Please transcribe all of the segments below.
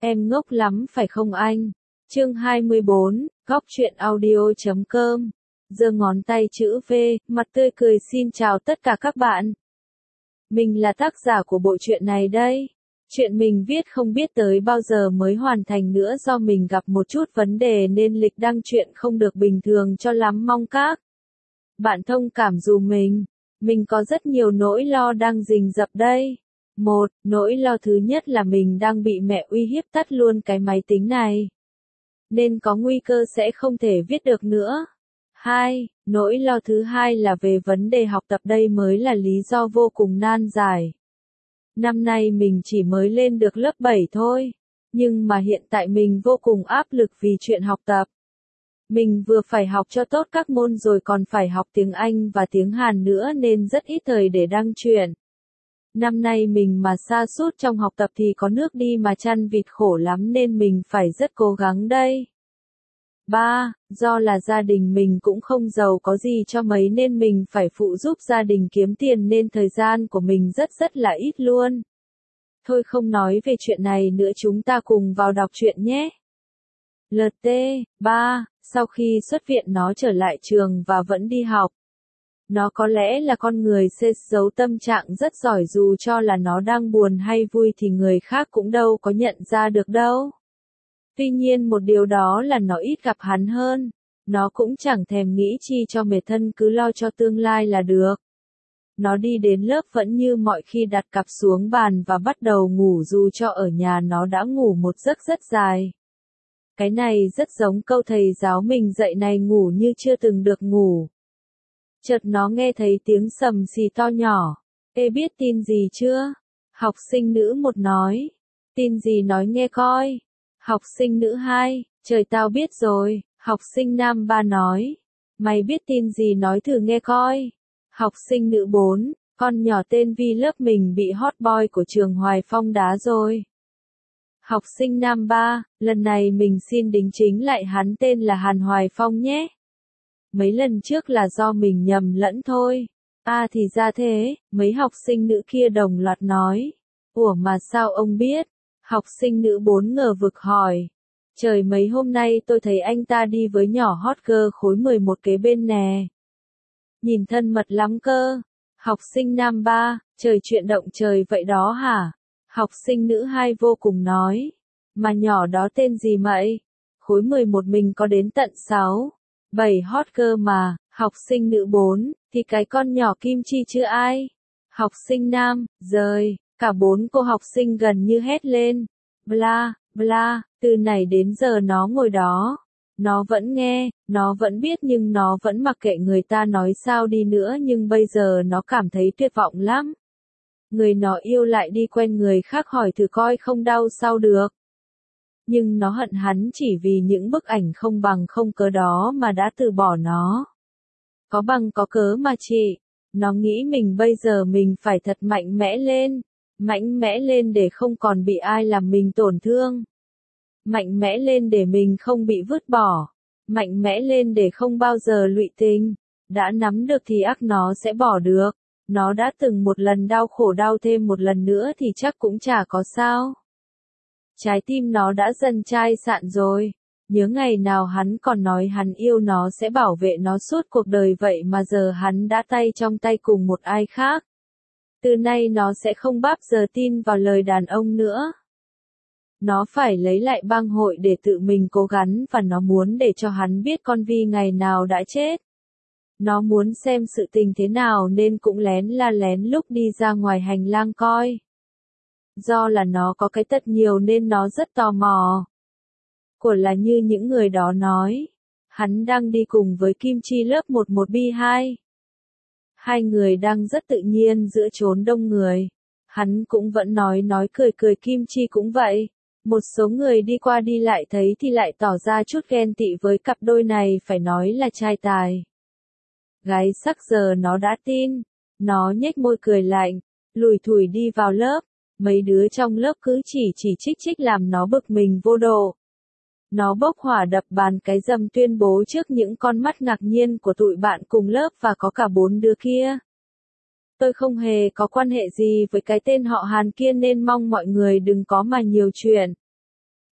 Em ngốc lắm phải không anh? Chương 24, góc truyện audio.com. Giơ ngón tay chữ V, mặt tươi cười xin chào tất cả các bạn. Mình là tác giả của bộ truyện này đây. Chuyện mình viết không biết tới bao giờ mới hoàn thành nữa do mình gặp một chút vấn đề nên lịch đăng truyện không được bình thường cho lắm, mong các bạn thông cảm dùm mình. Mình có rất nhiều nỗi lo đang rình rập đây. Một, nỗi lo thứ nhất là mình đang bị mẹ uy hiếp tắt luôn cái máy tính này. Nên có nguy cơ sẽ không thể viết được nữa. Hai, nỗi lo thứ hai là về vấn đề học tập, đây mới là lý do vô cùng nan giải. Năm nay mình chỉ mới lên được lớp 7 thôi. Nhưng mà hiện tại mình vô cùng áp lực vì chuyện học tập. Mình vừa phải học cho tốt các môn rồi còn phải học tiếng Anh và tiếng Hàn nữa nên rất ít thời để đăng truyện. Năm nay mình mà sa sút trong học tập thì có nước đi mà chăn vịt khổ lắm nên mình phải rất cố gắng đây. 3. Do là gia đình mình cũng không giàu có gì cho mấy nên mình phải phụ giúp gia đình kiếm tiền nên thời gian của mình rất là ít luôn. Thôi không nói về chuyện này nữa, chúng ta cùng vào đọc truyện nhé. LT 3. Sau khi xuất viện nó trở lại trường và vẫn đi học. Nó có lẽ là con người sẽ giấu tâm trạng rất giỏi, dù cho là nó đang buồn hay vui thì người khác cũng đâu có nhận ra được đâu. Tuy nhiên một điều đó là nó ít gặp hắn hơn. Nó cũng chẳng thèm nghĩ chi cho mệt thân, cứ lo cho tương lai là được. Nó đi đến lớp vẫn như mọi khi, đặt cặp xuống bàn và bắt đầu ngủ, dù cho ở nhà nó đã ngủ một giấc rất dài. Cái này rất giống câu thầy giáo mình dạy này, ngủ như chưa từng được ngủ. Chợt nó nghe thấy tiếng sầm xì to nhỏ. Ê, biết tin gì chưa? Học sinh nữ 1 nói. Tin gì nói nghe coi. Học sinh nữ 2, trời tao biết rồi. Học sinh nam 3 nói. Mày biết tin gì nói thử nghe coi. Học sinh nữ 4, con nhỏ tên Vi lớp mình bị hot boy của trường Hoài Phong đá rồi. Học sinh nam 3, lần này mình xin đính chính lại hắn tên là Hàn Hoài Phong nhé. Mấy lần trước là do mình nhầm lẫn thôi. À thì ra thế, mấy học sinh nữ kia đồng loạt nói. Ủa mà sao ông biết? Học sinh nữ 4 ngờ vực hỏi. Trời, mấy hôm nay tôi thấy anh ta đi với nhỏ hot girl khối 11 kế bên nè. Nhìn thân mật lắm cơ. Học sinh nam 3, trời, chuyện động trời vậy đó hả? Học sinh nữ 2 vô cùng nói. Mà nhỏ đó tên gì vậy? Khối 11 mình có đến tận 6, 7 hot girl mà. Học sinh nữ 4, thì cái con nhỏ Kim Chi chứ ai? Học sinh nam, rời, cả 4 cô học sinh gần như hét lên. Bla, bla, từ nãy đến giờ nó ngồi đó. Nó vẫn nghe, nó vẫn biết nhưng nó vẫn mặc kệ người ta nói sao đi nữa, nhưng bây giờ nó cảm thấy tuyệt vọng lắm. Người nó yêu lại đi quen người khác, hỏi thử coi không đau sao được. Nhưng nó hận hắn chỉ vì những bức ảnh không bằng không cớ đó mà đã từ bỏ nó. Có bằng có cớ mà chị. Nó nghĩ mình bây giờ mình phải thật mạnh mẽ lên để không còn bị ai làm mình tổn thương. Mạnh mẽ lên để mình không bị vứt bỏ. Mạnh mẽ lên để không bao giờ lụy tình. Đã nắm được thì ắt nó sẽ bỏ được. Nó đã từng một lần đau khổ, đau thêm một lần nữa thì chắc cũng chả có sao. Trái tim nó đã dần chai sạn rồi. Nhớ ngày nào hắn còn nói hắn yêu nó sẽ bảo vệ nó suốt cuộc đời, vậy mà giờ hắn đã tay trong tay cùng một ai khác. Từ nay nó sẽ không bao giờ tin vào lời đàn ông nữa. Nó phải lấy lại bang hội để tự mình cố gắng, và nó muốn để cho hắn biết con Vi ngày nào đã chết. Nó muốn xem sự tình thế nào nên cũng lén lúc đi ra ngoài hành lang coi. Do là nó có cái tật nhiều nên nó rất tò mò. Của là như những người đó nói. Hắn đang đi cùng với Kim Chi lớp 11B2. Hai người đang rất tự nhiên giữa chốn đông người. Hắn cũng vẫn nói cười, Kim Chi cũng vậy. Một số người đi qua đi lại thấy thì lại tỏ ra chút ghen tị với cặp đôi này, phải nói là trai tài gái sắc. Giờ nó đã tin. Nó nhếch môi cười lạnh, lủi thủi đi vào lớp. Mấy đứa trong lớp cứ chỉ trích làm nó bực mình vô độ. Nó bốc hỏa đập bàn cái rầm, tuyên bố trước những con mắt ngạc nhiên của tụi bạn cùng lớp và có cả 4 đứa kia. Tôi không hề có quan hệ gì với cái tên họ Hàn kia nên mong mọi người đừng có mà nhiều chuyện.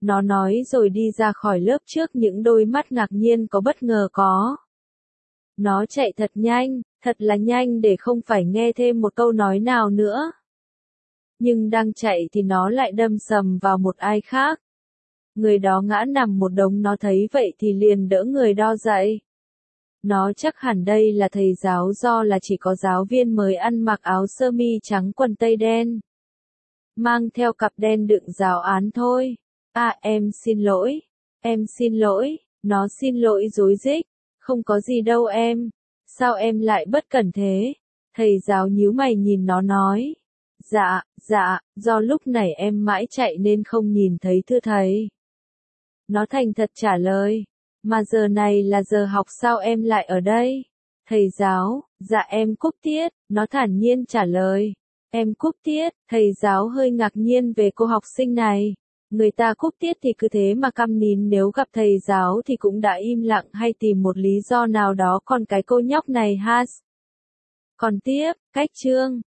Nó nói rồi đi ra khỏi lớp trước những đôi mắt ngạc nhiên có bất ngờ có. Nó chạy thật nhanh, thật là nhanh để không phải nghe thêm một câu nói nào nữa. Nhưng đang chạy thì nó lại đâm sầm vào một ai khác. Người đó ngã nằm một đống, nó thấy vậy thì liền đỡ người đó dậy. Nó chắc hẳn đây là thầy giáo do là chỉ có giáo viên mới ăn mặc áo sơ mi trắng quần tây đen. Mang theo cặp đen đựng giáo án thôi. À em xin lỗi, nó xin lỗi rối rít. Không có gì đâu em, sao em lại bất cẩn thế? Thầy giáo nhíu mày nhìn nó nói. Dạ, do lúc này em mãi chạy nên không nhìn thấy thưa thầy. Nó thành thật trả lời. Mà giờ này là giờ học sao em lại ở đây? Thầy giáo, dạ em cúp tiết, nó thản nhiên trả lời. Em cúp tiết, thầy giáo hơi ngạc nhiên về cô học sinh này. Người ta cúp tiết thì cứ thế mà câm nín, nếu gặp thầy giáo thì cũng đã im lặng hay tìm một lý do nào đó, còn cái cô nhóc này ha. Còn tiếp, cách chương.